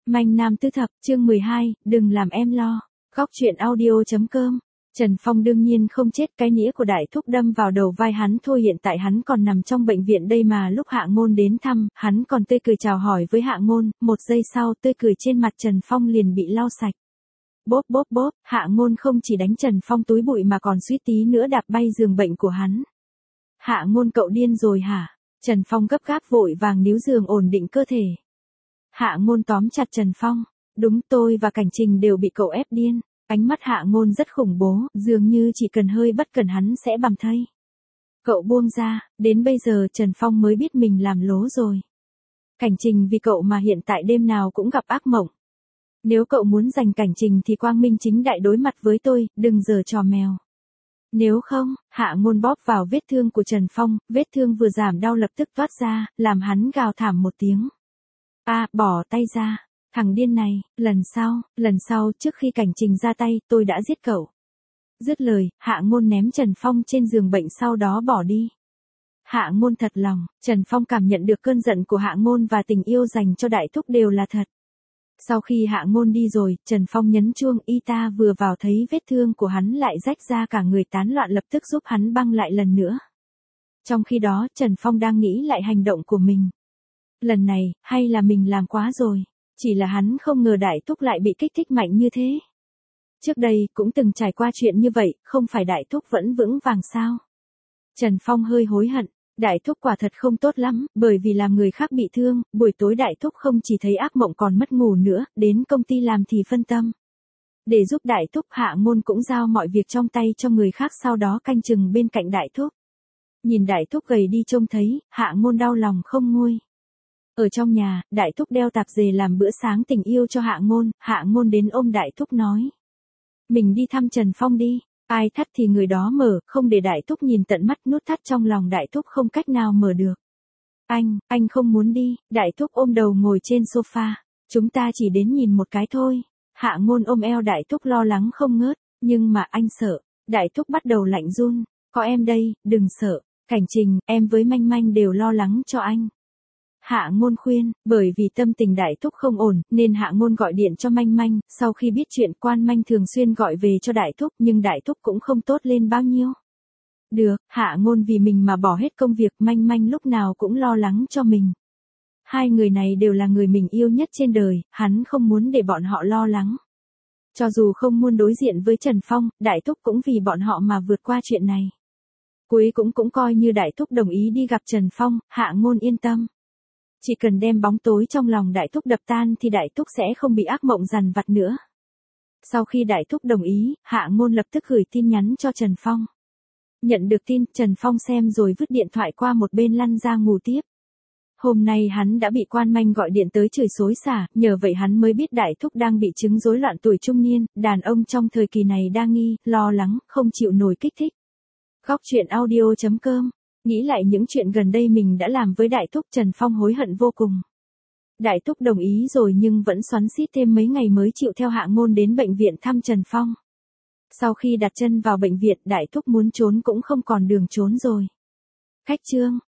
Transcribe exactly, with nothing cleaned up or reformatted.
Manh Nam Tư Thập, chương mười hai, đừng làm em lo. Góc truyện audio.com. Trần Phong đương nhiên không chết, cái nĩa của đại thúc đâm vào đầu vai hắn thôi, hiện tại hắn còn nằm trong bệnh viện đây mà. Lúc Hạ Ngôn đến thăm, hắn còn tươi cười chào hỏi với Hạ Ngôn, một giây sau tươi cười trên mặt Trần Phong liền bị lau sạch. Bốp bốp bốp, Hạ Ngôn không chỉ đánh Trần Phong túi bụi mà còn suýt tí nữa đạp bay giường bệnh của hắn. Hạ Ngôn, cậu điên rồi hả? Trần Phong gấp gáp vội vàng níu giường ổn định cơ thể. Hạ Ngôn tóm chặt Trần Phong, đúng, tôi và Cảnh Trình đều bị cậu ép điên. Ánh mắt Hạ Ngôn rất khủng bố, dường như chỉ cần hơi bất cẩn hắn sẽ bầm thây. Cậu buông ra, đến bây giờ Trần Phong mới biết mình làm lố rồi. Cảnh Trình vì cậu mà hiện tại đêm nào cũng gặp ác mộng. Nếu cậu muốn giành Cảnh Trình thì quang minh chính đại đối mặt với tôi, đừng giở trò mèo. Nếu không, Hạ Ngôn bóp vào vết thương của Trần Phong, vết thương vừa giảm đau lập tức toát ra, làm hắn gào thảm một tiếng. A, bỏ tay ra. Thằng điên này, lần sau, lần sau trước khi Cảnh Trình ra tay, tôi đã giết cậu. Dứt lời, Hạ Ngôn ném Trần Phong trên giường bệnh sau đó bỏ đi. Hạ Ngôn thật lòng, Trần Phong cảm nhận được cơn giận của Hạ Ngôn và tình yêu dành cho đại thúc đều là thật. Sau khi Hạ Ngôn đi rồi, Trần Phong nhấn chuông, y tá vừa vào thấy vết thương của hắn lại rách ra cả người tán loạn lập tức giúp hắn băng lại lần nữa. Trong khi đó, Trần Phong đang nghĩ lại hành động của mình. Lần này, hay là mình làm quá rồi. Chỉ là hắn không ngờ đại thúc lại bị kích thích mạnh như thế. Trước đây, cũng từng trải qua chuyện như vậy, không phải đại thúc vẫn vững vàng sao? Trần Phong hơi hối hận, đại thúc quả thật không tốt lắm, bởi vì làm người khác bị thương, buổi tối đại thúc không chỉ thấy ác mộng còn mất ngủ nữa, đến công ty làm thì phân tâm. Để giúp đại thúc, Hạ Ngôn cũng giao mọi việc trong tay cho người khác sau đó canh chừng bên cạnh đại thúc. Nhìn đại thúc gầy đi trông thấy, Hạ Ngôn đau lòng không nguôi. Ở trong nhà, đại thúc đeo tạp dề làm bữa sáng tình yêu cho Hạ Ngôn, Hạ Ngôn đến ôm đại thúc nói. Mình đi thăm Trần Phong đi, ai thắt thì người đó mở, không để đại thúc nhìn tận mắt, nút thắt trong lòng đại thúc không cách nào mở được. Anh, anh không muốn đi, đại thúc ôm đầu ngồi trên sofa, chúng ta chỉ đến nhìn một cái thôi. Hạ Ngôn ôm eo đại thúc lo lắng không ngớt, nhưng mà anh sợ, đại thúc bắt đầu lạnh run, có em đây, đừng sợ, Cảnh Trình, em với Manh Manh đều lo lắng cho anh. Hạ Ngôn khuyên, bởi vì tâm tình đại thúc không ổn, nên Hạ Ngôn gọi điện cho Manh Manh, sau khi biết chuyện Quan Manh thường xuyên gọi về cho đại thúc, nhưng đại thúc cũng không tốt lên bao nhiêu. Được, Hạ Ngôn vì mình mà bỏ hết công việc, Manh Manh lúc nào cũng lo lắng cho mình. Hai người này đều là người mình yêu nhất trên đời, hắn không muốn để bọn họ lo lắng. Cho dù không muốn đối diện với Trần Phong, đại thúc cũng vì bọn họ mà vượt qua chuyện này. Cuối cũng cũng coi như đại thúc đồng ý đi gặp Trần Phong, Hạ Ngôn yên tâm. Chỉ cần đem bóng tối trong lòng đại thúc đập tan thì đại thúc sẽ không bị ác mộng dằn vặt nữa. Sau khi đại thúc đồng ý, Hạ Ngôn lập tức gửi tin nhắn cho Trần Phong. Nhận được tin, Trần Phong xem rồi vứt điện thoại qua một bên lăn ra ngủ tiếp. Hôm nay hắn đã bị Quan Manh gọi điện tới chửi xối xả, nhờ vậy hắn mới biết đại thúc đang bị chứng rối loạn tuổi trung niên, đàn ông trong thời kỳ này đa nghi, lo lắng, không chịu nổi kích thích. Góc truyện audio.com. Nghĩ lại những chuyện gần đây mình đã làm với đại thúc, Trần Phong hối hận vô cùng. Đại thúc đồng ý rồi nhưng vẫn xoắn xít thêm mấy ngày mới chịu theo Hạ Ngôn đến bệnh viện thăm Trần Phong. Sau khi đặt chân vào bệnh viện, đại thúc muốn trốn cũng không còn đường trốn rồi. Khách trương,